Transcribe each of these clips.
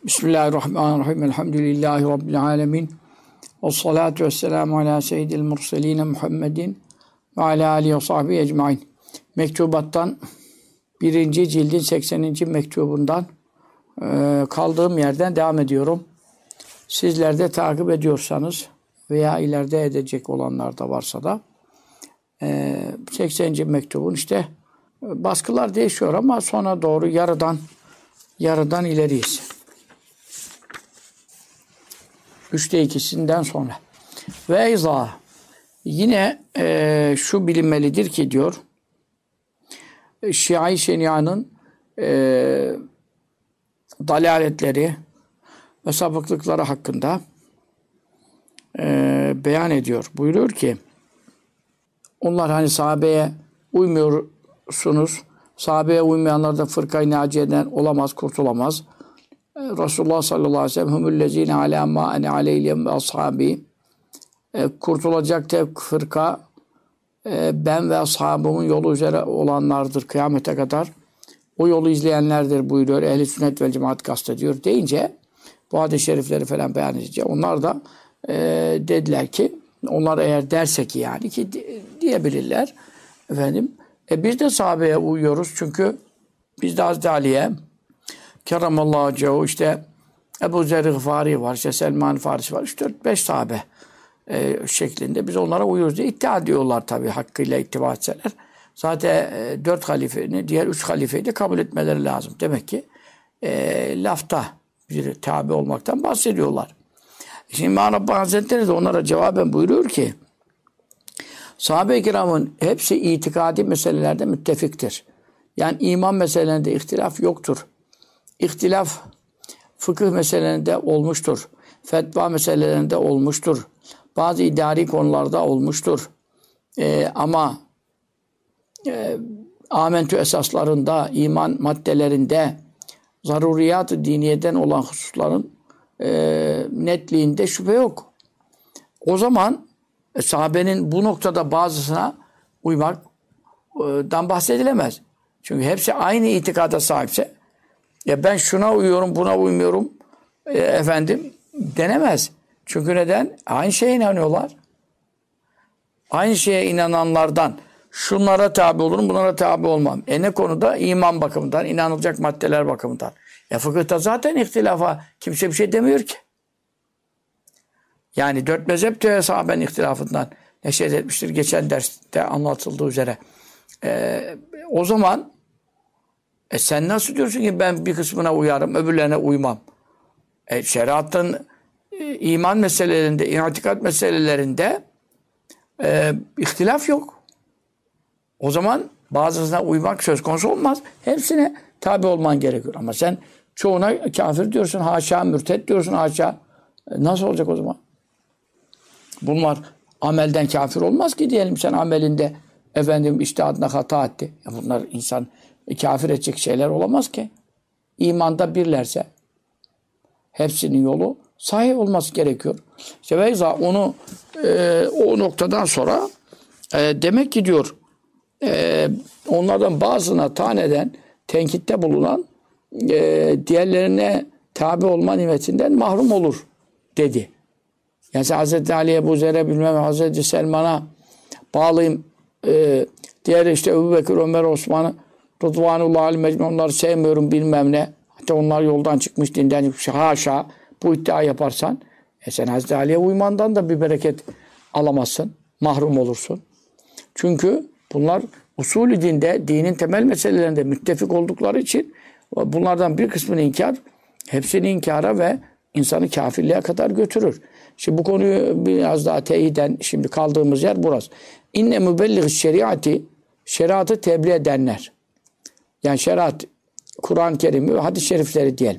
Bismillahirrahmanirrahim. Elhamdülillahi Rabbil alemin. Vessalatu vesselamu ala seyyidil murseline Muhammedin ve ala alihi ve sahbihi ecmain. Mektubattan 1. cildin 80. mektubundan kaldığım yerden devam ediyorum. Sizler de takip ediyorsanız veya ileride edecek olanlar da varsa da 80. mektubun işte baskılar değişiyor ama sonra doğru yarıdan ileriyiz. 3'te 2'sinden sonra. Ve izah. Yine şu bilinmelidir ki diyor, Şii Şenia'nın dalaletleri ve sapıklıkları hakkında beyan ediyor. Buyuruyor ki, onlar hani sahabeye uymuyorsunuz, sahabeye uymayanlar da fırkayı naciyeden olamaz, kurtulamaz. Resulullah sallallahu aleyhi ve sellem humullezine alâ mâ ene aleyhim ve ashabi, kurtulacak tek fırka ben ve ashabımın yolu üzere olanlardır kıyamete kadar. O yolu izleyenlerdir buyuruyor. Ehl-i sünnet vel cemaat kastediyor deyince bu hadis-i şerifleri falan beyan edince onlar da dediler ki, onlar eğer derse ki yani ki diyebilirler efendim, biz de sahabeye uyuyoruz çünkü biz de Hazreti Ali'ye Kerramallahu vecehu, işte Ebu Zer Gıfari var, işte Selman Farisi var, 3-4-5 sahabe şeklinde biz onlara uyuyoruz diye iddia ediyorlar tabii, hakkıyla ittiba etseler. Zaten 4 halifeyi, diğer 3 halifeyi de kabul etmeleri lazım. Demek ki lafta bir tabi olmaktan bahsediyorlar. Şimdi İmam Rabbani Hazretleri de onlara cevaben buyuruyor ki, sahabe-i kiramın hepsi itikadi meselelerde müttefiktir. Yani iman meselelerinde ihtilaf yoktur. İhtilaf fıkıh meselelerinde olmuştur. Fetva meselelerinde olmuştur. Bazı idari konularda olmuştur. Ama amentü esaslarında, iman maddelerinde, zaruriyat-ı diniyeden olan hususların netliğinde şüphe yok. O zaman sahabenin bu noktada bazısına uymaktan bahsedilemez. Çünkü hepsi aynı itikada sahipse, ya ben şuna uyuyorum, buna uymuyorum efendim denemez. Çünkü neden? Aynı şeye inanıyorlar. Aynı şeye inananlardan şunlara tabi olurum, bunlara tabi olmam. Ne konuda? İman bakımından, inanılacak maddeler bakımından. Fıkıhta zaten ihtilafa kimse bir şey demiyor ki. Yani 4 mezhep de sahabenin ihtilafından neşet etmiştir. Geçen derste anlatıldığı üzere. O zaman sen nasıl diyorsun ki ben bir kısmına uyarım, öbürlerine uymam? Şeriatın iman meselelerinde, itikat meselelerinde ihtilaf yok. O zaman bazısına uymak söz konusu olmaz. Hepsine tabi olman gerekiyor. Ama sen çoğuna kafir diyorsun, haşa, mürted diyorsun, haşa. Nasıl olacak o zaman? Bunlar amelden kafir olmaz ki diyelim, sen amelinde efendim içtihadına hata etti. Bunlar insan kafir edecek şeyler olamaz ki. İmanda birlerse hepsinin yolu sahih olması gerekiyor. İşte Veyza onu o noktadan sonra demek ki diyor onlardan bazına taneden tenkitte bulunan diğerlerine tabi olma nimetinden mahrum olur dedi. Yani Hazreti Ali'ye, Ebu Zer'e, bilmem Hazreti Selman'a bağlıyım. Diğer işte Ebu Bekir, Ömer, Osman'ı Rıdvanullah Ali Mecmu, onları sevmiyorum bilmem ne. Hatta onlar yoldan çıkmış, dinden çıkmış. Haşa bu iddia yaparsan sen Hazreti Ali'ye uymandan da bir bereket alamazsın. Mahrum olursun. Çünkü bunlar usulü dinde, dinin temel meselelerinde müttefik oldukları için bunlardan bir kısmını inkar, hepsini inkara ve insanı kafirliğe kadar götürür. Şimdi bu konuyu biraz daha teyiden, şimdi kaldığımız yer burası. İnne mübelliğ şeriatı, şeriatı tebliğ edenler. Yani şeriat, Kur'an-ı Kerim'i ve hadis-i şerifleri diyelim.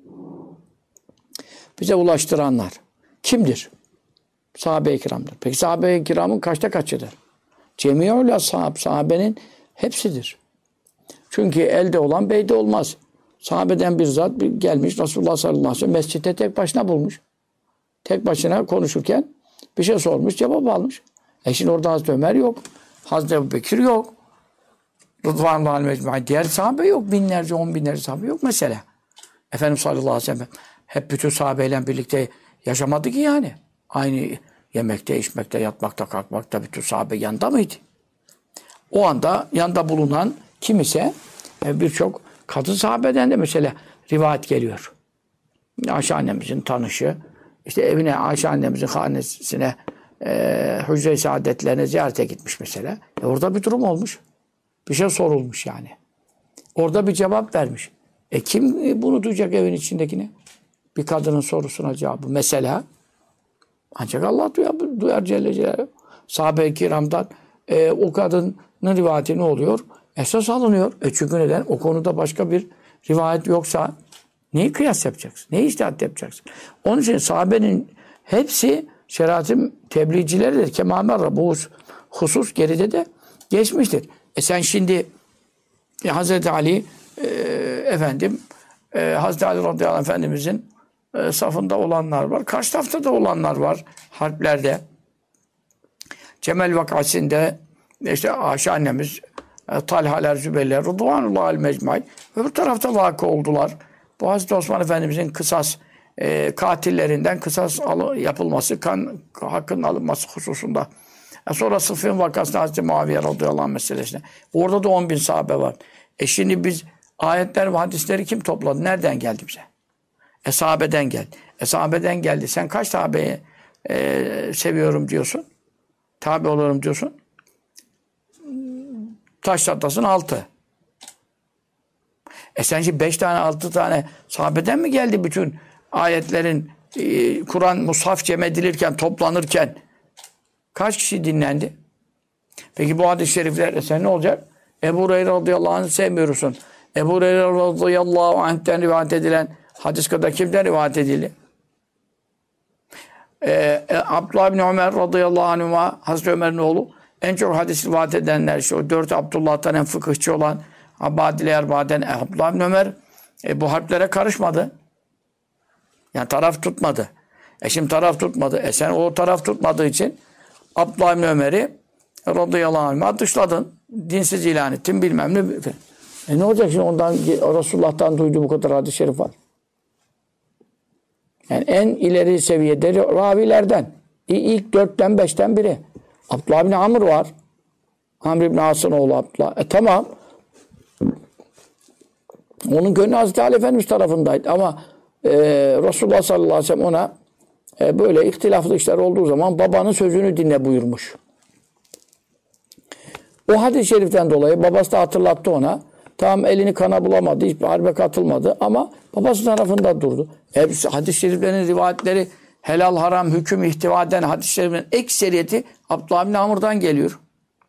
Bize ulaştıranlar kimdir? Sahabe-i kiramdır. Peki sahabe-i kiramın kaçta kaçıdır? Cemi'ül ashab, sahabenin hepsidir. Çünkü elde olan beyde olmaz. Sahabeden bir zat gelmiş, Resulullah sallallahu aleyhi ve sellem mescitte tek başına bulmuş. Tek başına konuşurken bir şey sormuş, cevap almış. Şimdi orada Hazreti Ömer yok. Hazreti Ebu Bekir yok. Rıdvanullah Ali Mecmu'i diğer sahabe yok. Binlerce, 10 binlerce sahabe yok mesela. Efendimiz sallallahu aleyhi ve sellem hep bütün sahabeyle birlikte yaşamadı ki yani. Aynı yemekte, içmekte, yatmakta, kalkmakta bütün sahabe yanında mıydı? O anda yanında bulunan kim ise birçok kadın sahabeden de mesela rivayet geliyor. Ayşe annemizin tanışı, işte evine, Ayşe annemizin hanesine, hücre-i saadetlerine ziyarete gitmiş mesela. Orada bir durum olmuş. Bir şey sorulmuş yani. Orada bir cevap vermiş. Kim bunu duyacak evin içindekine? Bir kadının sorusuna cevabı. Mesela ancak Allah duyar Celle Celaluhu. Sahabe-i kiramdan o kadının rivayeti ne oluyor? Esas alınıyor. Çünkü neden? O konuda başka bir rivayet yoksa neyi kıyas yapacaksın? Neyi içtihat yapacaksın? Onun için sahabenin hepsi şeriatın tebliğcileridir. Kemamerra bu husus geride de geçmiştir. Sen şimdi Hazreti Ali Hazreti Ali radıyallahu anh Efendimizin safında olanlar var. Karşı tarafta da olanlar var harplerde. Cemel vakasında işte Ayşe annemiz, Talhaler, Zübeyirler, Rıdvanullahal mecmai öbür tarafta vakı oldular. Bu Hazreti Osman Efendimizin kısas katillerinden kısas yapılması, hakkın alınması hususunda. Sonra Sıffin vakasında Hazreti Muaviye radıyallahu anh meselesine. Orada da 10.000 sahabe var. Şimdi biz ayetler ve hadisleri kim topladı? Nereden geldi bize? Sahabeden geldi. Sahabeden geldi. Sen kaç sahabeyi seviyorum diyorsun? Tabi olurum diyorsun? Taş çatlasın 6. Sen şimdi 5 tane 6 tane sahabeden mi geldi bütün ayetlerin Kur'an mushaf cem edilirken, toplanırken kaç kişi dinlendi? Peki bu hadis-i şeriflerde sen ne olacak? Ebu Hureyre radıyallahu anh'ı sevmiyorsun. Ebu Hureyre radıyallahu anh'ten rivayet edilen hadis kadar kimden rivayet edildi? Abdullah bin Ömer radıyallahu anh'a Hazreti Ömer'in oğlu en çok hadis rivayet edenler işte o 4 Abdullah'tan en fıkıhçı olan Abadile Erba'den Abdullah bin Ömer bu harplere karışmadı. Yani taraf tutmadı. Şimdi taraf tutmadı. Sen o taraf tutmadığı için Abdullah bin Ömer'i radıyallahu anh'a dışladın. Dinsiz ilan ettin bilmem ne. Ne olacak şimdi ondan Resulullah'tan duyduğu bu kadar hadis-i şerif var. Yani en ileri seviyede ravilerden. İlk 4'ten 5'ten biri. Abdullah bin Amr var. Amr ibn As'ın oğlu Abdullah. Tamam. Onun gönlü Hazreti Ali Efendimiz tarafındaydı. Ama Resulullah sallallahu aleyhi ve sellem ona böyle ihtilaflı işler olduğu zaman babanın sözünü dinle buyurmuş. O hadis-i şeriften dolayı babası da hatırlattı ona. Tamam elini kana bulamadı, hiçbir harbe katılmadı ama babası tarafında durdu. Hadis-i şeriflerin rivayetleri helal haram hüküm ihtiva eden hadis-i şeriflerin ekseriyeti Abdullah bin Amr'dan geliyor.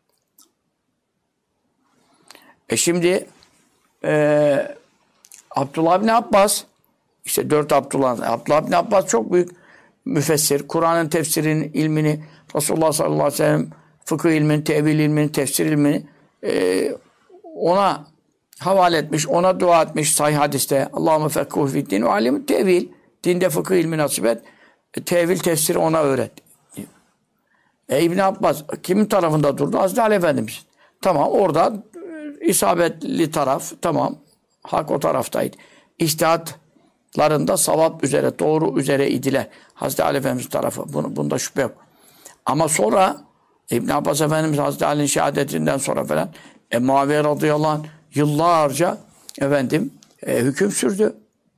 Şimdi Abdullah bin Abbas işte 4 Abdullah bin Abbas çok büyük müfessir. Kur'an'ın tefsirinin ilmini Resulullah sallallahu aleyhi ve sellem fıkıh ilmini, tevil ilmini, tefsir ilmini ona havale etmiş, ona dua etmiş sahih hadiste. Allahümme fekkuhu fiddin ve alimü tevil. Dinde fıkıh ilmi nasip et. Tevil, tefsiri ona öğret. İbn Abbas kimin tarafında durdu? Hazreti Ali Efendimiz. Tamam orada isabetli taraf, tamam. Hak o taraftaydı. İçtihatlarında savap üzere, doğru üzere idiler. Hazreti Ali Efendimiz tarafı. Bunda şüphe yok. Ama sonra İbn Abbas Efendimiz Hazreti Ali'nin şehadetinden sonra falan Muaviye radıyallahu anh yıllarca hüküm sürdü.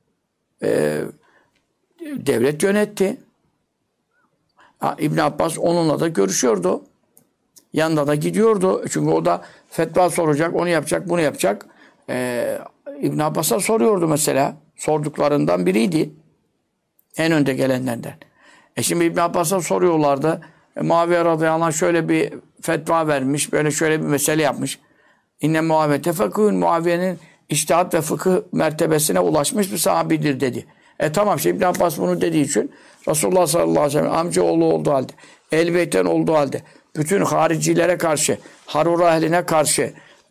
Devlet yönetti. İbn Abbas onunla da görüşüyordu. Yanında da gidiyordu. Çünkü o da fetva soracak, onu yapacak, bunu yapacak. İbn Abbas'a soruyordu mesela. Sorduklarından biriydi. En önde gelenlerden. Şimdi İbn Abbas'a soruyorlardı. Muaviye radıyallahu anh şöyle bir fetva vermiş, böyle şöyle bir mesele yapmış. İnne Muaviye tefekkûn, Muaviye'nin içtihat ve fıkıh mertebesine ulaşmış bir sahabidir dedi. Tamam işte İbn Abbas bunu dediği için Resulullah sallallahu aleyhi ve sellem amcaoğlu olduğu halde, Ehl-i olduğu halde, bütün haricilere karşı, Harura ehline karşı,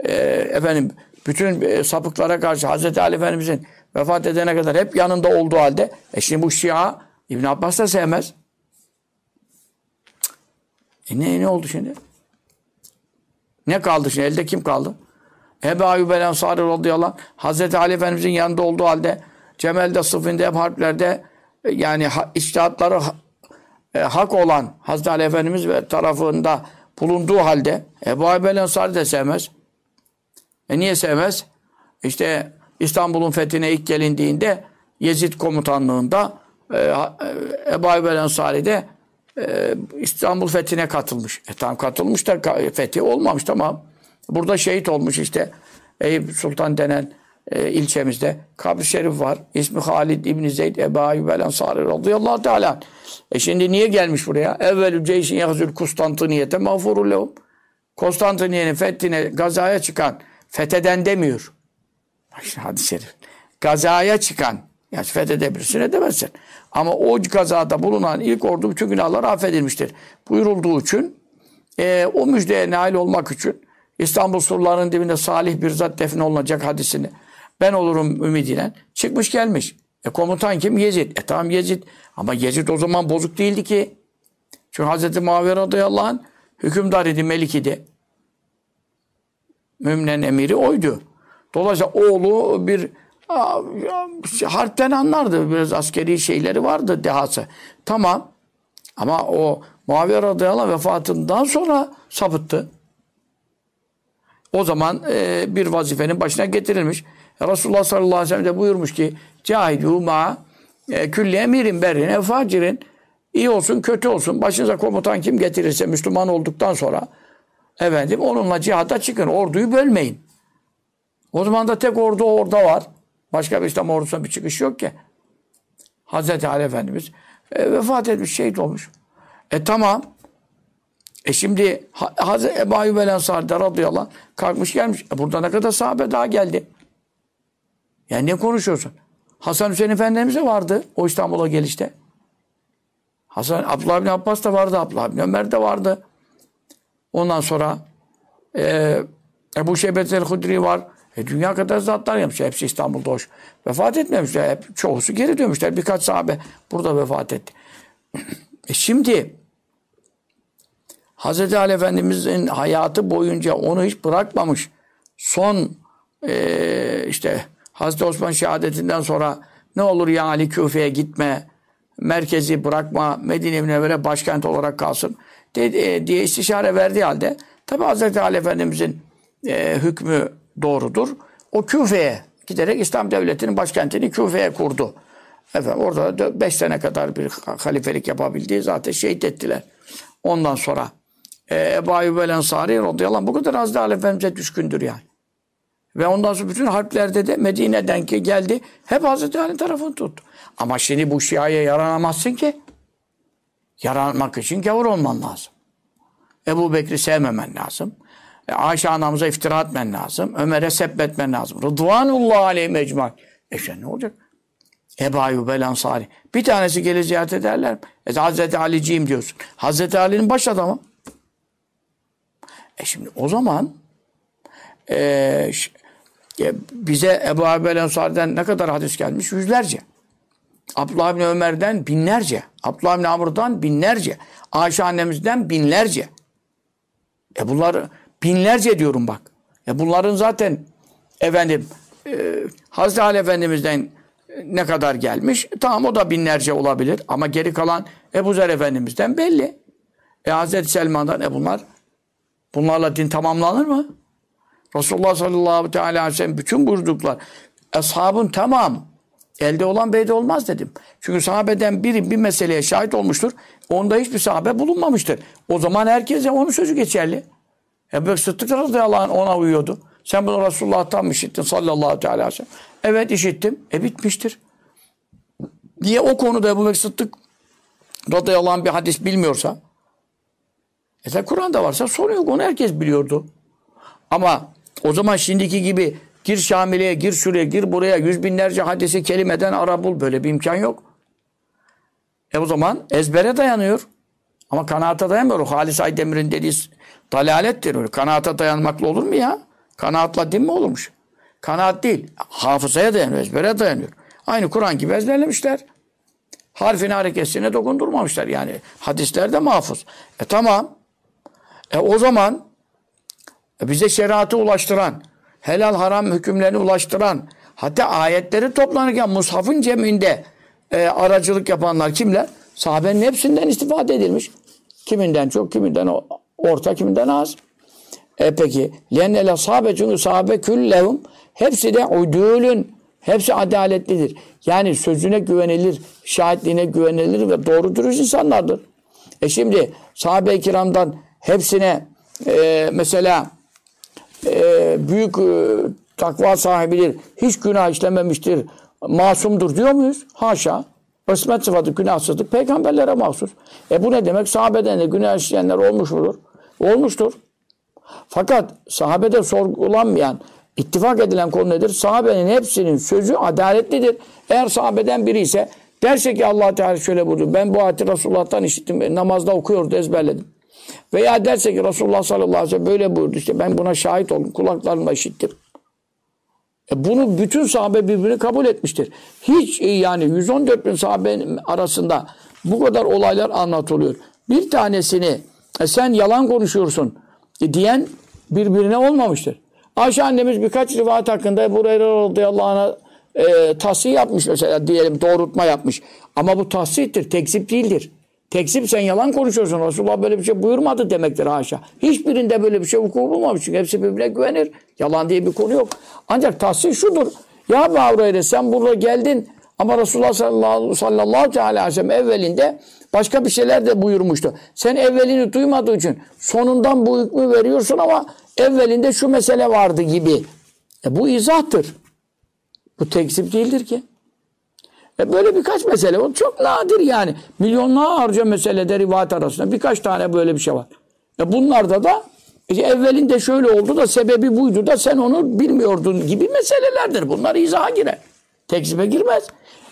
bütün sapıklara karşı Hazreti Ali Efendimizin vefat edene kadar hep yanında olduğu halde, şimdi bu Şia İbn Abbas da sevmez. Ne oldu şimdi? Ne kaldı şimdi? Elde kim kaldı? Ebu Ayyub el-Ensari radıyallahu anh Hazreti Ali Efendimizin yanında olduğu halde Cemel'de, Sıffin'de, hep harplerde yani içtihatları hak olan Hazreti Ali Efendimiz ve tarafında bulunduğu halde Ebu Ayyub el-Ensari de sevmez. Niye sevmez? İşte İstanbul'un fethine ilk gelindiğinde Yezid komutanlığında Ebu Ayyub el-Ensari de İstanbul fethine katılmış. Tamam katılmış da fethi olmamış tamam. Burada şehit olmuş işte. Eyüp Sultan denen ilçemizde kabri şerif var. İsmi Halid İbni Zeyd Ebu Ayyub el-Ensari radıyallahu teala. Şimdi niye gelmiş buraya? Evvelü ceyşin yahzül Konstantiniyete mağfurul lehum. Konstantiniye'nin fethine gazaya çıkan fetheden demiyor. Bak şimdi hadis-i şerif. Gazaya çıkan yani fethedebilirsin edemezsin. Ama o gazada bulunan ilk ordu bütün günahlar affedilmiştir. Buyurulduğu için o müjdeye nail olmak için İstanbul surlarının dibinde salih bir zat defin olunacak hadisini ben olurum ümidiyle çıkmış gelmiş. Komutan kim? Yezid. Tamam Yezid. Ama Yezid o zaman bozuk değildi ki. Çünkü Hazreti Muaviye radıyallahu anh hükümdar idi, melik idi. Müminen emiri oydu. Dolayısıyla oğlu bir harpten anlardı. Biraz askeri şeyleri vardı, dehası. Tamam. Ama o Muaviye radıyallahu anh vefatından sonra sapıttı. O zaman bir vazifenin başına getirilmiş. Resulullah sallallahu aleyhi ve sellem de buyurmuş ki Cahidu ma külli emirin berrin facirin iyi olsun kötü olsun başınıza komutan kim getirirse Müslüman olduktan sonra efendim onunla cihada çıkın. Orduyu bölmeyin. O zaman da tek ordu orada var. Başka bir İslam ordusuna bir çıkış yok ki. Hazreti Ali Efendimiz vefat etmiş, şehit olmuş. Tamam. Şimdi Hazreti Ebu Ayyub el-Ensari radıyallahu anh kalkmış gelmiş. Burada ne kadar sahabe daha geldi. Yani ne konuşuyorsun? Hasan Hüseyin Efendimiz'e vardı o İstanbul'a gelişte. Abdullah bin Abbas da vardı. Abdullah bin Ömer de vardı. Ondan sonra Ebu Şeybet el-Hudri var. Dünya kadar zatlar yapmış. Hepsi İstanbul'da hoş. Vefat etmemişler. Hep çoğusu geri dönmüşler. Birkaç sahabe burada vefat etti. Şimdi Hazreti Ali Efendimiz'in hayatı boyunca onu hiç bırakmamış. Son işte Hazreti Osman şehadetinden sonra ne olur ya Ali Küfe'ye gitme, merkezi bırakma, Medine-i Münevvere başkent olarak kalsın diye istişare verdiği halde tabi Hazreti Ali Efendimiz'in hükmü doğrudur. O Küfe'ye giderek İslam Devleti'nin başkentini Küfe'ye kurdu. Efendim orada 5 sene kadar bir halifelik yapabildiği zaten şehit ettiler. Ondan sonra Ebu Ayyub el-Ensari radıyallahu anh bu kadar Hazreti Ali Efendimiz'e düşkündür yani. Ve ondan sonra bütün harplerde de Medine'den ki geldi hep Hazreti Ali'nin tarafını tuttu. Ama şimdi bu Şia'ya yaranamazsın ki. Yaranmak için gavur olman lazım. Ebu Bekir'i sevmemen lazım. Ayşe anamıza iftira etmen lazım. Ömer'e sebbetmen lazım. Rıdvanullah aleyhi mecmu'an. Ne olacak? Ebu Ayyub el-Ensari. Bir tanesi gelir ziyaret ederler. Hazreti Ali'ciyim diyorsun. Hazreti Ali'nin baş adamı. Şimdi o zaman bize Ebu Ayyub el-Ensari'den ne kadar hadis gelmiş? Yüzlerce. Abdullah bin Ömer'den binlerce. Abdullah bin Amr'dan binlerce. Ayşe annemizden binlerce. Bunlar binlerce diyorum bak. Bunların zaten efendim Hazreti Ali Efendimiz'den ne kadar gelmiş? Tamam o da binlerce olabilir. Ama geri kalan Ebu Zer Efendimiz'den belli. Hazreti Selman'dan bunlarla din tamamlanır mı? Resulullah sallallahu aleyhi ve sellem bütün buyurduklar ashabın tamam elde olan beyde olmaz dedim. Çünkü sahabeden biri bir meseleye şahit olmuştur. Onda hiçbir sahabe bulunmamıştır. O zaman herkese onun sözü geçerli. Ebu Bekir Sıddık radıyallahu anh ona uyuyordu. Sen bunu Resulullah'tan mı işittin sallallahu aleyhi ve sellem? Evet işittim. Bitmiştir. Niye o konuda Ebu Bekir Sıddık radıyallahu anh bir hadis bilmiyorsa? Kur'an'da varsa sorun yok. Onu herkes biliyordu. Ama o zaman şimdiki gibi gir Şamile'ye, gir şuraya, gir buraya, yüz binlerce hadisi kelimeden ara bul. Böyle bir imkan yok. O zaman ezbere dayanıyor. Ama kanaata dayanmıyor. O Halis Aydemir'in dediği dalalettir. Öyle kanaata dayanmakla olur mu ya? Kanaatla din mi olurmuş? Kanaat değil. Hafızaya dayanıyor, ezbere dayanıyor. Aynı Kur'an gibi ezberlemişler. Harfine hareketine dokundurmamışlar. Yani hadislerde mahfuz. Tamam. O zaman bize şeriatı ulaştıran, helal haram hükümlerini ulaştıran Hatta ayetleri toplanırken mushafın ceminde aracılık yapanlar kimler? Sahabenin hepsinden istifade edilmiş. Kiminden çok, kiminden orta, kiminden az. Peki. Lennele sahabe, çünkü sahabe küllehum hepsi de udülün. Hepsi adaletlidir. Yani sözüne güvenilir, şahitliğine güvenilir ve doğru dürüst insanlardır. Şimdi sahabe-i kiramdan hepsine mesela büyük takva sahibidir, hiç günah işlememiştir, masumdur diyor muyuz? Haşa. İsmet sıfatı, günahsızlık peygamberlere mahsus. Bu ne demek? Sahabeden de günah işleyenler olmuş mudur? Olmuştur. Fakat sahabede sorgulanmayan, ittifak edilen konu nedir? Sahabenin hepsinin sözü adaletlidir. Eğer sahabeden biri ise derse ki Allah Teala şöyle buyurdu. Ben bu ayeti Resulullah'tan işittim. Namazda okuyordu, ezberledim. Veya derse ki Resulullah sallallahu aleyhi ve sellem böyle buyurdu. İşte ben buna şahit oldum. Kulaklarımla işittim. Bunu bütün sahabe birbirini kabul etmiştir. Hiç yani 114 bin sahabenin arasında bu kadar olaylar anlatılıyor. Bir tanesini sen yalan konuşuyorsun diyen birbirine olmamıştır. Ayşe annemiz birkaç rivayet hakkında Ebu Hureyre radıyallahu anh'a tahsih yapmış mesela, diyelim doğrultma yapmış. Ama bu tahsihtir, tekzip değildir. Tekzip sen yalan konuşuyorsun. Resulullah böyle bir şey buyurmadı demektir haşa. Hiçbirinde böyle bir şey vuku bulmamış. Çünkü hepsi birbirine güvenir. Yalan diye bir konu yok. Ancak tahsih şudur. Ya Ebu Hureyre sen burada geldin ama Resulullah sallallahu aleyhi ve sellem evvelinde başka bir şeyler de buyurmuştu. Sen evvelini duymadığın için sonundan bu hükmü veriyorsun ama evvelinde şu mesele vardı gibi. Bu izahtır. Bu tekzip değildir ki. Böyle birkaç mesele var. Çok nadir yani. Milyonlarca meselede rivayet arasında birkaç tane böyle bir şey var. Bunlarda da evvelinde şöyle oldu da sebebi buydu da sen onu bilmiyordun gibi meselelerdir. Bunlar izaha girer. Tekzibe girmez.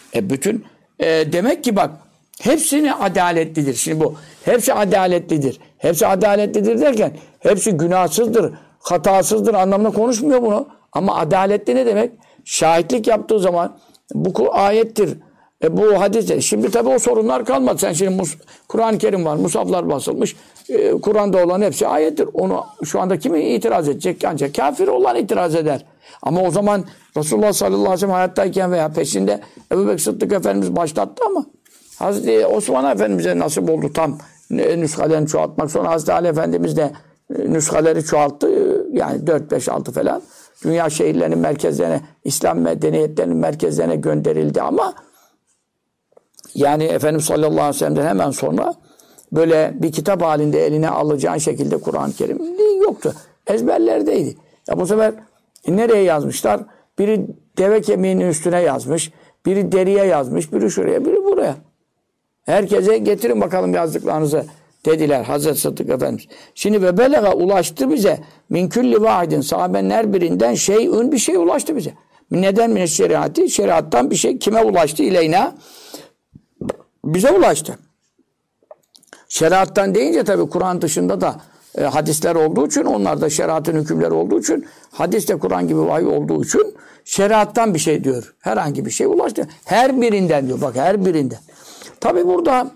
Demek ki bak hepsini adaletlidir. Şimdi bu hepsi adaletlidir. Hepsi adaletlidir derken hepsi günahsızdır, hatasızdır anlamına konuşmuyor bunu. Ama adaletli ne demek? Şahitlik yaptığı zaman bu ayettir, bu hadistir. Şimdi tabii o sorunlar kalmadı. Sen şimdi Kur'an-ı Kerim var, musaflar basılmış. Kur'an'da olan hepsi ayettir. Onu şu anda kimi itiraz edecek? Ancak kafir olan itiraz eder. Ama o zaman Resulullah sallallahu aleyhi ve sellem hayattayken veya peşinde Ebu Bekir Sıddık Efendimiz başlattı ama Hazreti Osman Efendimiz'e nasip oldu tam nüshalerini çoğaltmak. Sonra Hazreti Ali Efendimiz de nüshaleri çoğalttı. Yani 4, 5, 6 falan. Dünya şehirlerinin merkezlerine, İslam medeniyetlerinin merkezlerine gönderildi ama yani Efendimiz sallallahu aleyhi ve sellem'den hemen sonra böyle bir kitap halinde eline alacağın şekilde Kur'an-ı Kerim yoktu. Ezberlerdeydi. Ya bu sefer nereye yazmışlar? Biri deve kemiğinin üstüne yazmış, biri deriye yazmış, biri şuraya, biri buraya. Herkese getirin bakalım yazdıklarınızı dediler Hazreti Sıddık Efendimiz. Şimdi ve belega ulaştı bize min külli vaidin, sahabenin her birinden bir şey ulaştı bize. Neden mine şeriatı? Şeriattan bir şey kime ulaştı? İleyna. Bize ulaştı. Şeriattan deyince tabii Kur'an dışında da hadisler olduğu için, onlar da şeriatın hükümleri olduğu için, hadis de Kur'an gibi vahiy olduğu için şeriattan bir şey diyor. Herhangi bir şey ulaştı. Her birinden diyor. Bak her birinden. Tabii burada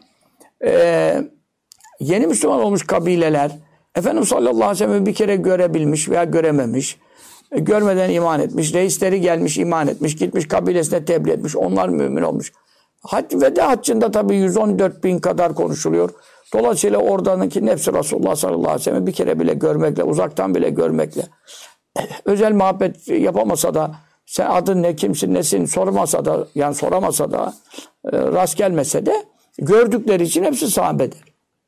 yeni Müslüman olmuş kabileler Efendimiz sallallahu aleyhi ve sellem'i bir kere görebilmiş veya görememiş. Görmeden iman etmiş. Reisleri gelmiş, iman etmiş. Gitmiş kabilesine tebliğ etmiş. Onlar mümin olmuş. Veda haccında tabii 114 bin kadar konuşuluyor. Dolayısıyla oradanki nefsi Resulullah sallallahu aleyhi ve sellem'i bir kere bile görmekle, uzaktan bile görmekle, özel muhabbet yapamasa da, sen adın ne, kimsin, nesin sormasa da, yani soramasa da, rast gelmese de gördükleri için hepsi sahabedir.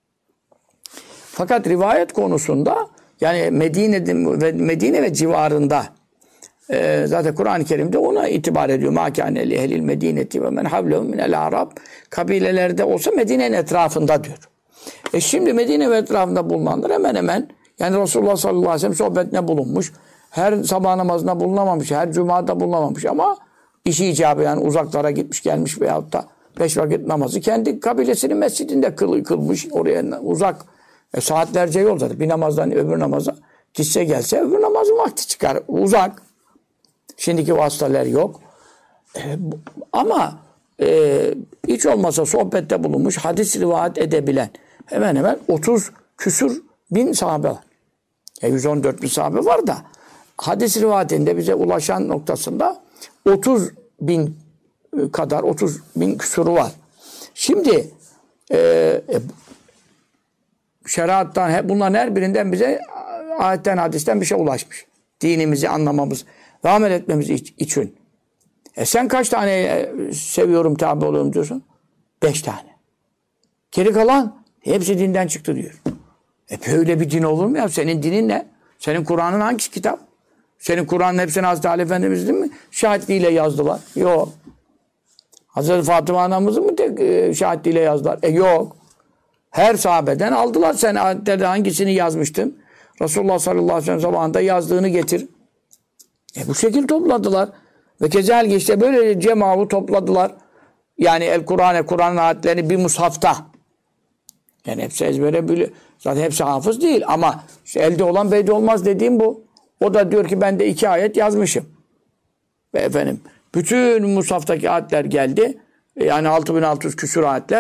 Fakat rivayet konusunda yani Medine ve civarında zaten Kur'an-ı Kerim'de ona itibar ediyor. مَا كَانَ لِهَلِ الْمَد۪ينَةِ وَمَنْ حَوْلَهُمْ مِنَ الْعَرَبِ kabilelerde olsa Medine'nin etrafında diyor. Şimdi Medine ve etrafında bulunanlar hemen hemen yani Resulullah sallallahu aleyhi ve sellem sohbetine bulunmuş. Her sabah namazında bulunamamış, her cumada bulunamamış ama işi icabı yani uzaklara gitmiş gelmiş veyahut da 5 vakit namazı kendi kabilesinin mescidinde kılmış. Oraya uzak saatlerce yol zaten. Bir namazdan öbür namaza gitse gelse öbür namazın vakti çıkar. Uzak. Şimdiki vasıtalar yok. Ama hiç olmasa sohbette bulunmuş, hadis rivayet edebilen hemen hemen 30 küsur bin sahabe var. 114 bin sahabe var da hadis rivayetinde bize ulaşan noktasında 30 bin kadar, 30 bin küsuru var. Şimdi şeriattan, bunların her birinden bize ayetten, hadisten bir şey ulaşmış. Dinimizi anlamamız ve amel etmemiz için. Sen kaç tane seviyorum, tabi oluyorum diyorsun? 5 tane. Geri kalan hepsi dinden çıktı diyor. Böyle bir din olur mu ya? Senin dinin ne? Senin Kur'an'ın hangisi kitap? Senin Kur'an'ın hepsini Hazreti Ali Efendimiz değil mi? Şahitliğiyle yazdılar. Yok. Hazreti Fatıma anamızı mı tek şahitliğiyle yazdılar? Yok. Her sahabeden aldılar. Sen ayetlerde hangisini yazmıştın? Resulullah sallallahu aleyhi ve sellem zamanında yazdığını getir. Bu şekilde topladılar. Ve kezalike işte böyle cemavu topladılar. Yani Kur'an'ın ayetlerini bir mushafta. Yani hepsi ezbere biliyor. Zaten hepsi hafız değil ama işte elde olan beyde olmaz dediğim bu. O da diyor ki ben de 2 ayet yazmışım. Ve efendim bütün mushaftaki ayetler geldi. Yani 6600 küsur ayetler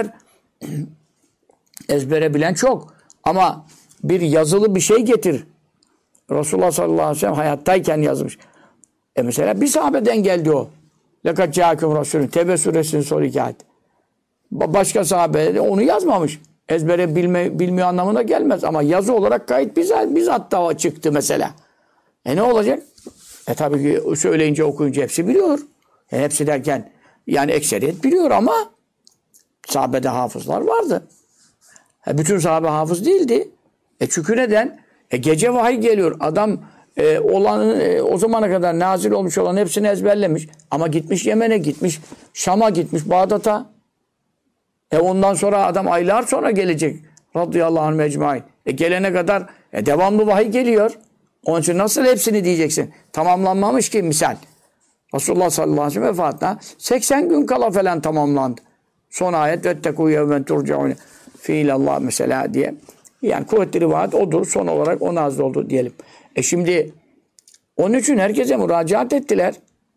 ezbere bilen çok. Ama bir yazılı bir şey getir. Resulullah sallallahu aleyhi ve sellem hayattayken yazmış. Mesela bir sahabeden geldi o. Lekad câküm rasûlün. Tevbe suresinin son 2 ayet. Başka sahabe de onu yazmamış. Ezbere bilmiyor anlamına gelmez. Ama yazı olarak kayıt bizzat da çıktı mesela. Ne olacak? Tabii ki söyleyince okuyunca hepsi biliyor. Hepsi derken yani ekseriyet biliyor ama sahabede hafızlar vardı. Bütün sahabe hafız değildi. Çünkü neden? Gece vahiy geliyor. Adam o zamana kadar nazil olmuş olan hepsini ezberlemiş. Ama gitmiş Yemen'e gitmiş. Şam'a gitmiş. Bağdat'a. Ondan sonra adam aylar sonra gelecek. Radıyallahu anh mecmain. Gelene kadar devamlı vahiy geliyor. Onun için nasıl hepsini diyeceksin? Tamamlanmamış ki misal. Resulullah sallallahu aleyhi ve sellem vefatına 80 gün kala falan tamamlandı. Son ayet vettekû yevmen turcaûne fiilallah mesela diye. Yani kuvvetli rivayet odur. Son olarak o nazil oldu diyelim. Şimdi onun için herkese müracaat ettiler.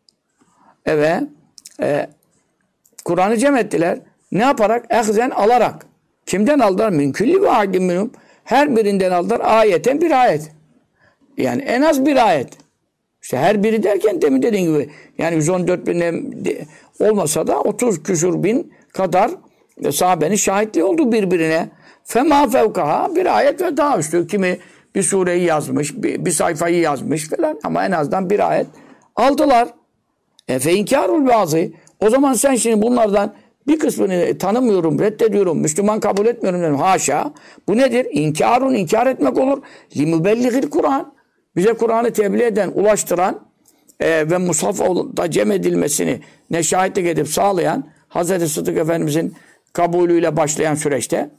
Kur'an'ı cem ettiler. Ne yaparak? Ehzen alarak. Kimden aldılar? Münkülli ve hakim minhum. Her birinden aldılar ayeten bir ayet. Yani en az bir ayet. İşte her biri derken demin dediğim gibi yani 114 bin olmasa da 30 küsur bin kadar sahabenin şahitliği oldu birbirine. Fema fevkaha bir ayet ve daha üstü. Kimi bir sureyi yazmış, bir sayfayı yazmış falan ama en azından bir ayet aldılar. Fe inkarul bazı. O zaman sen şimdi bunlardan bir kısmını tanımıyorum, reddediyorum, Müslüman kabul etmiyorum dedim. Haşa. Bu nedir? İnkarun, inkar etmek olur. Limubellighil Kur'an. Bize Kur'an'ı tebliğ eden, ulaştıran ve mushafta cem edilmesini ne şahitlik edip sağlayan Hazreti Sıddık Efendimizin kabulüyle başlayan süreçte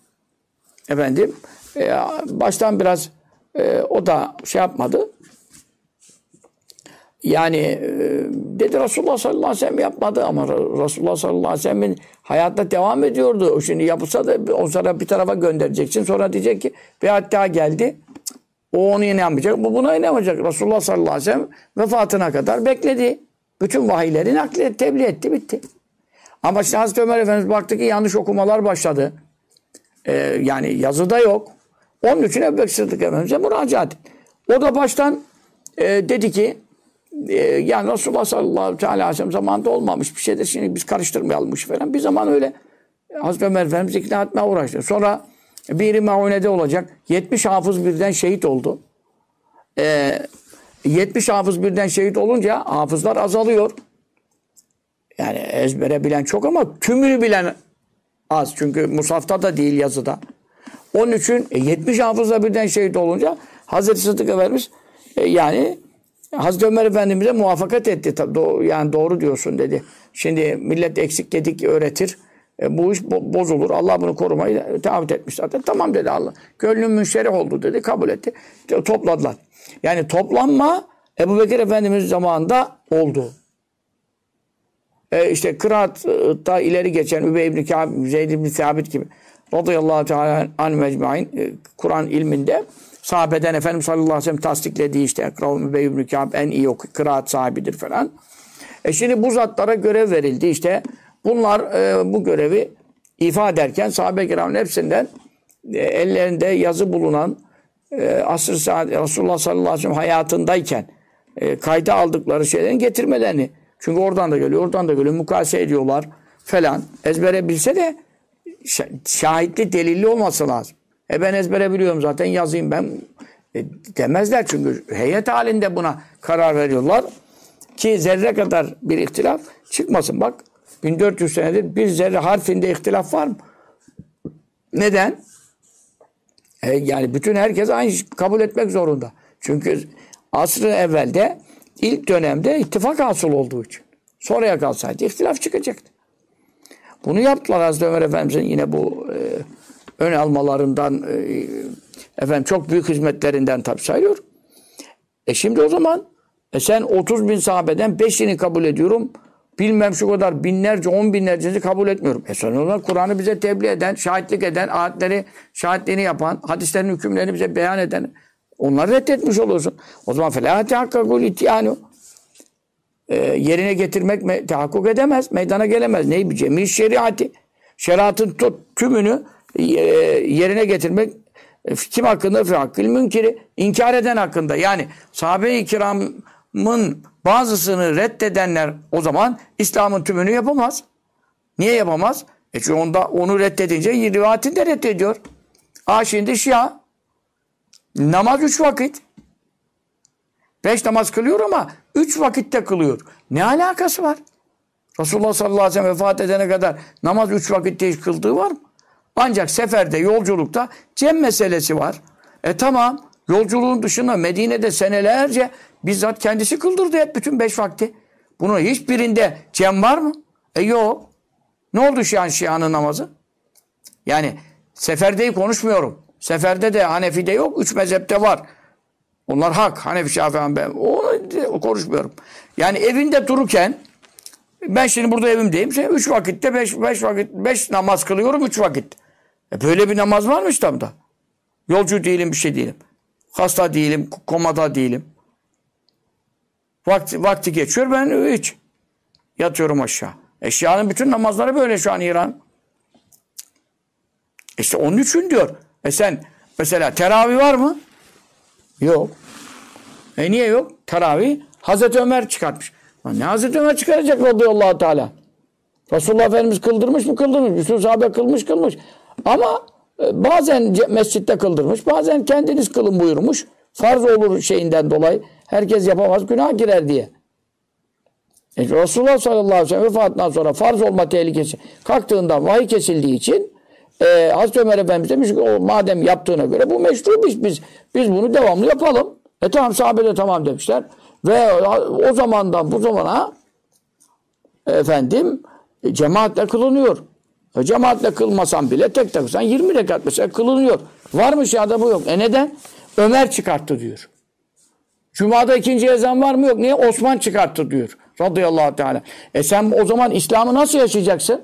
baştan biraz o da şey yapmadı. Yani dedi Resulullah sallallahu aleyhi ve sellem yapmadı ama Resulullah sallallahu aleyhi ve sellem'in hayatta devam ediyordu. O şimdi yapılsa da o sonra bir tarafa göndereceksin. Sonra diyecek ki bir hatta geldi. O onu inanmayacak. Bu buna inanmayacak. Resulullah sallallahu aleyhi ve sellem vefatına kadar bekledi. Bütün vahiyleri nakletti, tebliğ etti, bitti. Ama işte Hazreti Ömer Efendimiz baktı ki yanlış okumalar başladı. Yani yazıda yok. Onun için Ebu Bekir Sıddık Efendimiz'e müracaat etti. O da baştan dedi ki yani Resulullah sallallahu aleyhi ve sellem zamanında olmamış bir şeydir. Şimdi biz karıştırmayalımmış falan. Bir zaman öyle Hazreti Ömer Efendimiz ikna etmeye uğraştı. Sonra bir-i Maune'de olacak. 70 hafız birden şehit oldu. 70 hafız birden şehit olunca hafızlar azalıyor. Yani ezbere bilen çok ama tümünü bilen az. Çünkü mushafta da değil yazıda. Onun için 70 hafızla birden şehit olunca Hazreti Sıddık Efendimiz yani Hazreti Ömer Efendimiz'e muvaffakat etti. Yani doğru diyorsun dedi. Şimdi millet eksik dedik öğretir. Bu iş bozulur. Allah bunu korumayı taahhüt etmiş zaten. Tamam dedi Allah. Gönlüm münşerih oldu dedi. Kabul etti. Topladılar. Yani toplanma Ebu Bekir Efendimiz zamanında oldu. İşte kıraatta ileri geçen Übey ibn Kâb, Zeyd ibn Sabit gibi radıyallahu teala anh mecmain Kur'an ilminde sahabeden Efendimiz sallallahu aleyhi ve sellem tasdiklediği işte Ekra'u Übey ibn Kâb en iyi kıraat sahibidir falan. Şimdi bu zatlara görev verildi işte. Bunlar bu görevi ifa ederken sahabe-i kiramın hepsinden ellerinde yazı bulunan asr-ı saadet Resulullah sallallahu aleyhi ve sellem hayatındayken kayda aldıkları şeylerin getirmelerini Çünkü oradan da geliyor, oradan da geliyor. Mukayese ediyorlar falan. Ezbere bilse de şahitli, delilli olması lazım. Ben ezbere biliyorum zaten, yazayım ben. Demezler çünkü heyet halinde buna karar veriyorlar. Ki zerre kadar bir ihtilaf çıkmasın. Bak 1400 senedir bir zerre harfinde ihtilaf var mı? Neden? Yani bütün herkes aynı kabul etmek zorunda. Çünkü asr-ı evvelde ilk dönemde ittifak hasıl olduğu için. Sonraya kalsaydı ihtilaf çıkacaktı. Bunu yaptılar Hazreti Ömer Efendimiz'in yine bu ön almalarından efendim çok büyük hizmetlerinden tabi sayıyor. Şimdi o zaman sen 30 bin sahabeden 5'ini kabul ediyorum. Bilmem şu kadar binlerce, 10 binlercesi kabul etmiyorum. Sonra Kur'an'ı bize tebliğ eden, şahitlik eden, ayetleri şahitliğini yapan, hadislerin hükümlerini bize beyan eden, onları reddetmiş olursun. O zaman فَلَا تَحَقَّقُ الْاِتِيَانُ yerine getirmek tahakkuk edemez, meydana gelemez. Ney? Cemî şeriatı. Şeriatın tümünü yerine getirmek kim hakkında? Fi hakkil münkiri. İnkar eden hakkında. Yani sahabe-i kiramın bazısını reddedenler o zaman İslam'ın tümünü yapamaz. Niye yapamaz? Çünkü onu reddedince rivayetini de reddediyor. Şimdi Şia namaz 3 vakit. 5 namaz kılıyor ama 3 vakitte kılıyor. Ne alakası var? Resulullah sallallahu aleyhi ve sellem vefat edene kadar namaz 3 vakitte hiç kıldığı var mı? Ancak seferde, yolculukta cem meselesi var. Tamam. Yolculuğun dışında Medine'de senelerce bizzat kendisi kıldırdı hep bütün 5 vakti. Bunun hiçbirinde cem var mı? Yok. Ne oldu Şia'nın namazı? Yani seferdeyi konuşmuyorum. Seferde de Hanefi'de yok. 3 mezhepte var. Onlar hak. Hanefi, Şafii, ben onu konuşmuyorum. Yani evinde dururken ben şimdi burada evimdeyim. 3 vakitte 5 vakit 5 namaz kılıyorum 3 vakit. Böyle bir namaz var mı İslam'da? Yolcu değilim, bir şey değilim. Hasta değilim, komada değilim. Vakti geçiyor, ben hiç yatıyorum aşağı. Şia'nın bütün namazları böyle şu an İran. İşte onun için diyor. Sen mesela teravih var mı? Yok. Niye yok? Teravih Hazreti Ömer çıkartmış. Ne Hazreti Ömer çıkaracak radıyallahu teala? Resulullah Efendimiz kıldırmış mı? Kıldırmış. Bir sürü sahabe kılmış. Ama bazen mescitte kıldırmış. Bazen kendiniz kılın buyurmuş. Farz olur şeyinden dolayı. Herkes yapamaz, günah girer diye. Resulullah sallallahu aleyhi ve sellem vefatından sonra farz olma tehlikesi kalktığından vahiy kesildiği için Hazreti Ömer Efendimiz demiş ki madem yaptığına göre bu meşru biz bunu devamlı yapalım. Tamam, sahabe de tamam demişler. Ve o zamandan bu zamana cemaatle kılınıyor. Cemaatle kılmasan bile tek kılsan 20 rekat mesela kılınıyor. Varmış ya da bu yok. Neden? Ömer çıkarttı diyor. Cuma'da 2. ezan var mı? Yok. Niye? Osman çıkarttı diyor. Radıyallahu teala. Sen o zaman İslam'ı nasıl yaşayacaksın?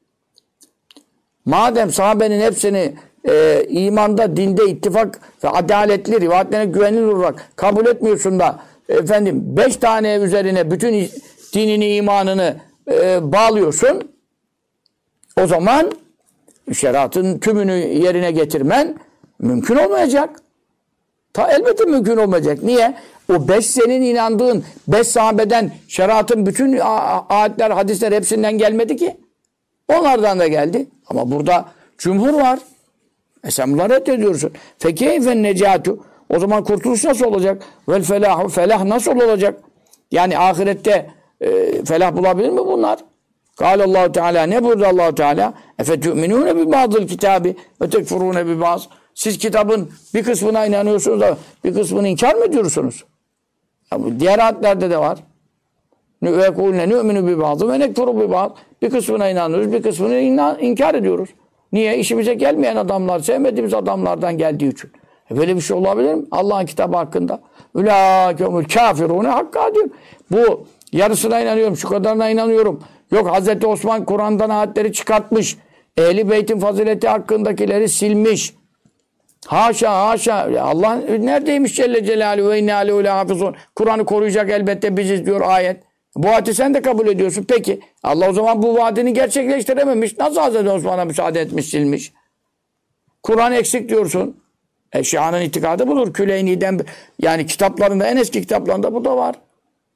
Madem sahabenin hepsini imanda, dinde ittifak ve adaletli, rivayetlerine güvenilir olarak kabul etmiyorsun da 5 tane üzerine bütün dinini, imanını bağlıyorsun, o zaman şeriatın tümünü yerine getirmen mümkün olmayacak. Elbette mümkün olmayacak. Niye? O 5 senin inandığın 5 sahabeden şeriatın bütün ayetler, hadisler hepsinden gelmedi ki. Onlardan da geldi. Ama burada cumhur var. Sen bunları reddediyorsun. Fekeyfen necatu. O zaman kurtuluş nasıl olacak? Vel felahu. Felah nasıl olacak? Yani ahirette felah bulabilir mi bunlar? Kâlallahu Teala. Ne buyurdu Allah Teala? Efetü'minûne bi ba'dil kitâbi ve tekfurûne bi ba'd. Siz kitabın bir kısmına inanıyorsunuz da bir kısmını inkar mı ediyorsunuz? Diğer ayetlerde de var. Ve nü'minu bi ba'd ve nekfuru bi ba'd. Bir kısmına inanıyoruz, bir kısmını inkar ediyoruz. Niye? İşimize gelmeyen adamlar, sevmediğimiz adamlardan geldiği için. Böyle bir şey olabilir mi? Allah'ın kitabı hakkında. Ülâkemül kâfirûne hakka diyor. Bu yarısına inanıyorum, şu kadarına inanıyorum. Yok Hazreti Osman Kur'an'dan ayetleri çıkartmış. Ehl-i Beyt'in fazileti hakkındakileri silmiş. Haşa. Allah neredeymiş Celle Celaluhu ve inne aleyhi hafizun. Kur'an'ı koruyacak elbette biziz diyor ayet. Bu vaati sen de kabul ediyorsun. Peki Allah o zaman bu vaadini gerçekleştirememiş. Nasıl Hazreti Osman'a müsaade etmiş, silmiş? Kur'an eksik diyorsun. Şia'nın itikadı budur. Küleyni'den yani kitaplarında, en eski kitaplarında bu da var.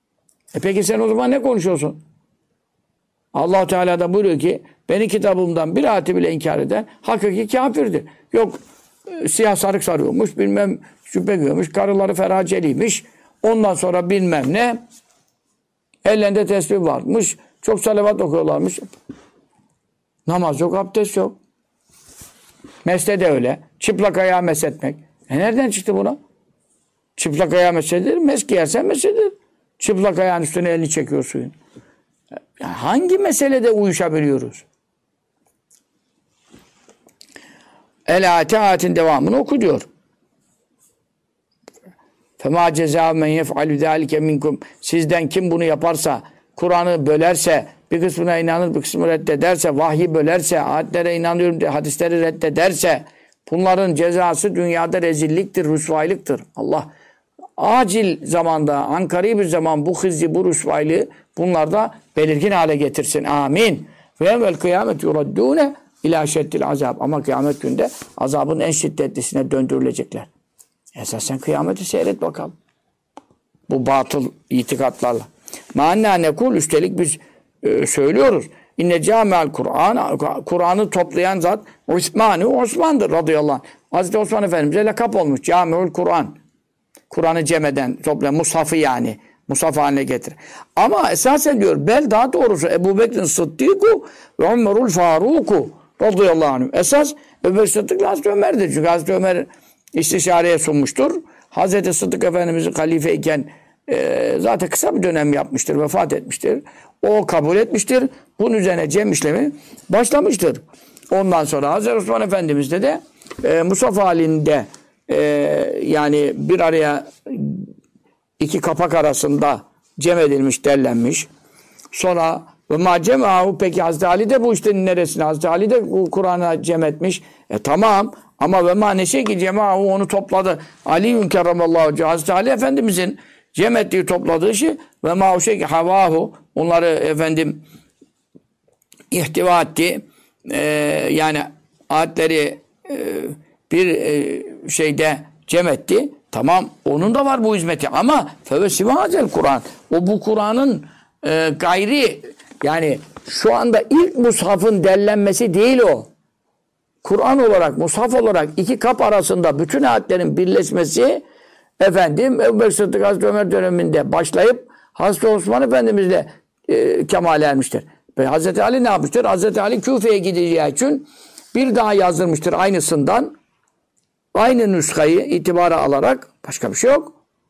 Peki sen o zaman ne konuşuyorsun? Allah Teala da buyuruyor ki benim kitabımdan bir ayeti bile inkar eden hakiki kafirdir. Yok siyah sarık sarıyormuş, bilmem cübbe giyiyormuş, karıları feraceliymiş. Ondan sonra bilmem ne. Ellerinde tesbih varmış. Çok salavat okuyorlarmış. Namaz yok, abdest yok. Mesle de öyle. Çıplak ayağı mesletmek. Nereden çıktı buna? Çıplak ayağı mesledir. Mes giyersen mesledir. Çıplak ayağın üstüne elini çekiyor suyun. Yani hangi meselede uyuşabiliyoruz? El-Ate ayetin devamını oku diyor. فَمَا جَزَاءُ مَنْ يَفْعَلُ ذَٰلِكَ مِنْكُمْ Sizden kim bunu yaparsa, Kur'an'ı bölerse, bir kısmına inanır, bir kısmını reddederse, vahyi bölerse, ayetlere inanıyorum diye hadisleri reddederse, bunların cezası dünyada rezilliktir, rüsvaylıktır. Allah acil zamanda, ankari bir zaman bu hızlı, bu rüsvaylığı bunlarda belirgin hale getirsin. Amin. Ve evvel kıyamet yuraddûne ilâ şeddil azab. Ama kıyamet günde azabın en şiddetlisine döndürülecekler. Esasen kıyameti seyret bakalım. Bu batıl itikatlarla. Mânnâ nekul, üstelik biz söylüyoruz. İnne câme'al Kur'an, Kur'an'ı toplayan zat Osman'dır radıyallahu anh. Hazreti Osman Efendimiz'e lakap olmuş. Câme'ul Kur'an. Kur'an'ı cem eden, toplayan, mushafı yani. Mushaf haline getir. Ama esasen diyor, daha doğrusu Ebu Bekir'in Sıddık'u ve Ömer'ul Faruk'u radıyallahu anh. Esas Ebu Bekir Sıddık'la Hazreti Ömer'dir. Çünkü Hazreti Ömer istişareye sunmuştur. Hazreti Sıddık Efendimiz'in halifeyken zaten kısa bir dönem yapmıştır, vefat etmiştir. O kabul etmiştir. Bunun üzerine cem işlemi başlamıştır. Ondan sonra Hazreti Osman Efendimiz'de de mushaf halinde yani bir araya iki kapak arasında cem edilmiş, derlenmiş. Sonra ve ma cema'hu, peki Hazreti Ali de bu işlerin neresine? Hazreti Ali de Kur'an'a cem etmiş. Tamam ama ve ma neşe ki cema'hu, onu topladı. Ali kerramallahu vecehu, Hazreti Ali Efendimizin cem ettiği, topladığı şey ve ma şey ki havahu, onları efendim ihtiva etti. Yani ayetleri bir şeyde cem etti. Tamam, onun da var bu hizmeti ama fevesivazel Kur'an. O bu Kur'an'ın gayri, yani şu anda ilk mushafın derlenmesi değil o. Kur'an olarak, mushaf olarak iki kap arasında bütün ayetlerin birleşmesi efendim Ebu Bekir Sıddık Hazreti Ömer döneminde başlayıp Hazreti Osman Efendimizle kemale ermiştir. Ve Hazreti Ali ne yapmıştır? Hazreti Ali Küfe'ye gideceği için bir daha yazdırmıştır aynısından. Aynı nüshayı itibara alarak, başka bir şey yok.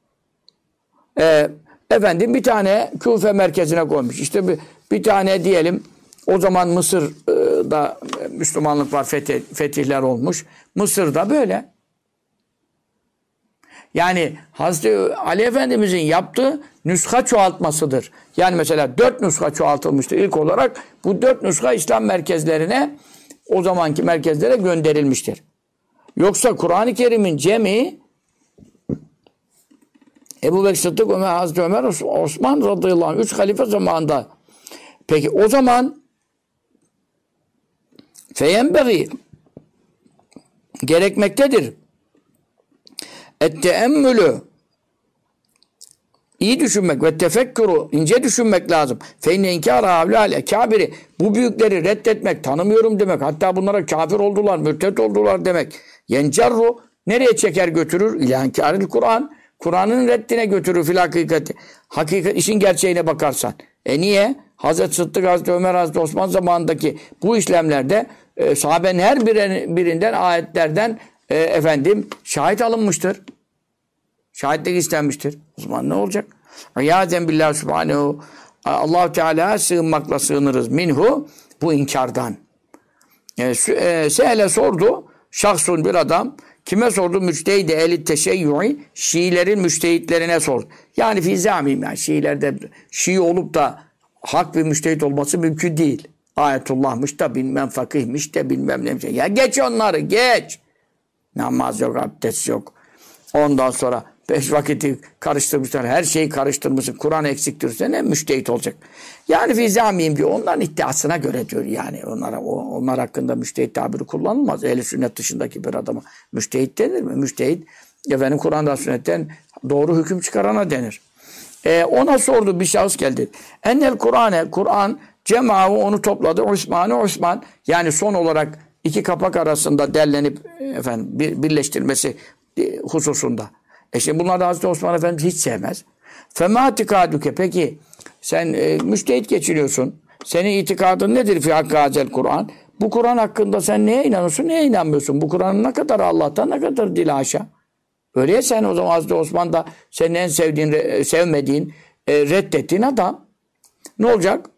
Efendim bir tane Küfe merkezine koymuş. İşte bir tane diyelim, o zaman Mısır'da Müslümanlık var, fetihler olmuş. Mısır'da böyle. Yani Hazreti Ali Efendimizin yaptığı nüsha çoğaltmasıdır. Yani mesela 4 nüsha çoğaltılmıştır ilk olarak. Bu 4 nüsha İslam merkezlerine, o zamanki merkezlere gönderilmiştir. Yoksa Kur'an-ı Kerim'in cemi Ebu Bekir Sıddık, Ömer, Hazreti Ömer, Osman radıyallahu anh 3 halife zamanında. Peki o zaman feyenbeği gerekmektedir. Et-teemmülü, iyi düşünmek ve tefekkürü, ince düşünmek lazım. Feyne inkâr havlâle kâbiri, bu büyükleri reddetmek, tanımıyorum demek, hatta bunlara kafir oldular, mürtet oldular demek. Yencerru, nereye çeker götürür? İlâ inkâril Kur'an, Kur'an'ın reddine götürür fil hakikati. Hakikat, işin gerçeğine bakarsan. Niye? Hazreti Sıddık, Hazreti Ömer, Hazreti Osman zamanındaki bu işlemlerde sahabenin her birinden ayetlerden efendim şahit alınmıştır. Şahitlik istenmiştir. O zaman ne olacak? İyâzen billahi subhanehu, Allah-u Teala'ya sığınmakla sığınırız. Minhu, bu inkardan. Sehle sordu. Şahsun, bir adam. Kime sordu? Müçtehid-i ehli teşeyyu'i, Şiilerin müştehitlerine sordu. Yani fizamim, yani Şiilerde Şii olup da hak bir müştehit olması mümkün değil. Ayetullah'mış da bilmem fakihmiş de bilmem ne. Ya geç onları, geç. Namaz yok, abdest yok. Ondan sonra 5 vakiti karıştırmışlar. Her şeyi karıştırmışsın. Kur'an eksiktirse ne müştehit olacak? Yani fizamiyim diyor. Onların iddiasına göre diyor yani. Onlar hakkında müştehit tabiri kullanılmaz. Ehl-i sünnet dışındaki bir adama müştehit denir mi? Müştehit efendim Kur'an'dan sünnetten doğru hüküm çıkarana denir. Ona sordu, bir şahıs geldi. Ennel Kur'an cema'u, onu topladı. Osman, yani son olarak iki kapak arasında derlenip birleştirilmesi hususunda. Şimdi bunlar da Hazreti Osman Efendimiz hiç sevmez. Fema itikaduke, peki sen müştehit geçiriyorsun. Senin itikadın nedir fi hakkı hazel Kur'an? Bu Kur'an hakkında sen neye inanıyorsun, neye inanmıyorsun? Bu Kur'an'ın ne kadar Allah'tan, ne kadar dil haşa. Öyle ya, sen o zaman Hazreti Osman da senin en sevdiğin, sevmediğin, reddettiğin adam. Ne olacak?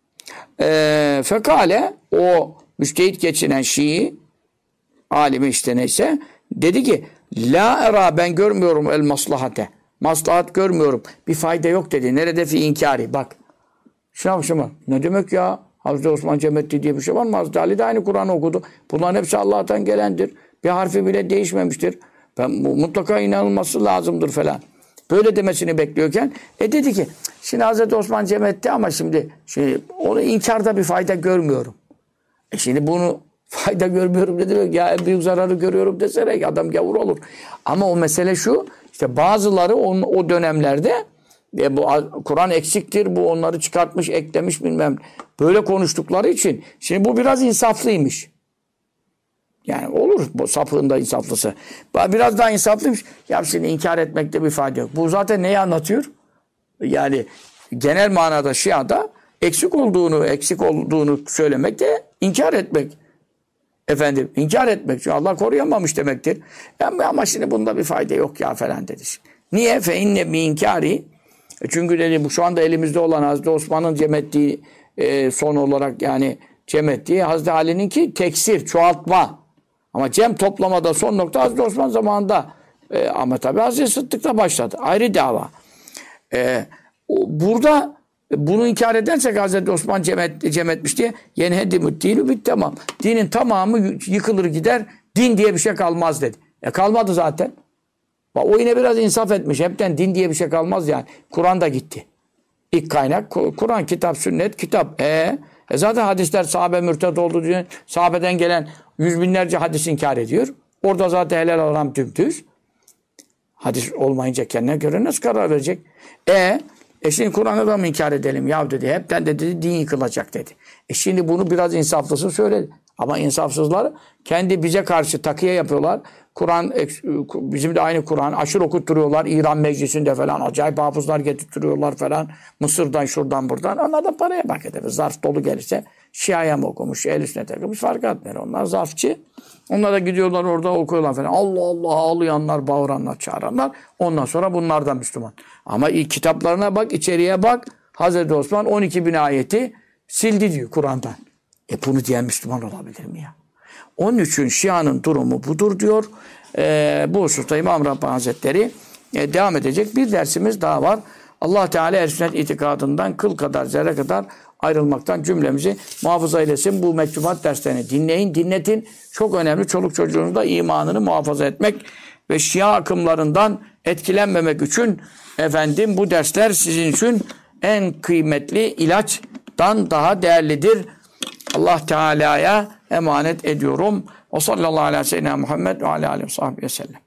Fekale, o müştehit geçinen Şii alimi işte neyse, dedi ki la era, ben görmüyorum el maslahate. Maslahat görmüyorum. Bir fayda yok dedi. Nerede fi inkari? Bak. Şuna. Ne demek ya? Hazreti Osman cem etti diye bir şey var mı? Hazreti Ali de aynı Kur'an'ı okudu. Bunların hepsi Allah'tan gelendir. Bir harfi bile değişmemiştir. Mutlaka inanılması lazımdır falan. Böyle demesini bekliyorken dedi ki şimdi Hazreti Osman cem etti ama şimdi onu inkarda bir fayda görmüyorum. Şimdi bunu fayda görmüyorum ne demek ya, en büyük zararı görüyorum desene adam gavur olur. Ama o mesele şu, işte bazıları o dönemlerde bu Kur'an eksiktir, bu onları çıkartmış, eklemiş bilmem. Böyle konuştukları için şimdi bu biraz insaflıymış. Yani olur bu sapığında insaflısı. Biraz daha insaflıymış. Ya şimdi inkar etmekte bir fayda yok. Bu zaten neyi anlatıyor? Yani genel manada Şia'da eksik olduğunu söylemek de inkar etmek. İnkar etmek. Çünkü Allah koruyamamış demektir. Ama şimdi bunda bir fayda yok ya falan dedi. Niye? Fe inne bi inkari. Çünkü dedi bu şu anda elimizde olan Hazreti Osman'ın cem ettiği son olarak yani cem ettiği Hazreti Ali'ninki teksir, çoğaltma. Ama cem toplamada son nokta Hazreti Osman zamanında. Ama tabi Hazreti Sıddık'ta başladı. Ayrı dava. Burada bunu inkar edersek Hazreti Osman cem etmiş diye yenhedimü dinu bit tamam. Dinin tamamı yıkılır gider. Din diye bir şey kalmaz dedi. Kalmadı zaten. O yine biraz insaf etmiş. Hepten din diye bir şey kalmaz yani. Kur'an da gitti. İlk kaynak Kur'an, kitap, sünnet, kitap. Zaten hadisler sahabe mürted oldu diyor. Sahabeden gelen yüz binlerce hadis inkar ediyor. Orada zaten helal haram dümdüz. Hadis olmayınca kendine göre nasıl karar verecek? Şimdi Kur'an'ı da mı inkar edelim ya dedi. Hepten de dedi din yıkılacak dedi. Şimdi bunu biraz insaflısı söyledi. Ama insafsızlar kendi bize karşı takiye yapıyorlar. Kur'an, bizim de aynı Kur'an aşırı okutturuyorlar. İran meclisinde falan acayip hafızlar getirtiyorlar falan. Mısır'dan şuradan buradan. Onlar da paraya bak eder. Zarf dolu gelirse Şia'ya mı okumuş, Ehl-i Sünnet'e okumuş fark etmiyor. Onlar zarfçı. Onlar da gidiyorlar orada okuyorlar falan. Allah Allah ağlayanlar, bağıranlar, çağıranlar. Ondan sonra bunlar da Müslüman. Ama ilk kitaplarına bak, içeriye bak. Hazreti Osman 12.000 ayeti sildi diyor Kur'an'dan. Bunu diyen Müslüman olabilir mi ya? Onun için Şia'nın durumu budur diyor. Bu hususta İmam Rabbani Hazretleri devam edecek. Bir dersimiz daha var. Allah Teala Ehl-i Sünnet itikadından kıl kadar, zerre kadar ayrılmaktan cümlemizi muhafaza eylesin. Bu mektubat derslerini dinleyin, dinletin. Çok önemli. Çoluk çocuğunun da imanını muhafaza etmek ve Şia akımlarından etkilenmemek için bu dersler sizin için en kıymetli ilaçtan daha değerlidir. Allah Teala'ya emanet ediyorum. O sallallahu aleyhi ve sellem Muhammed ve aleyhi ve sellem.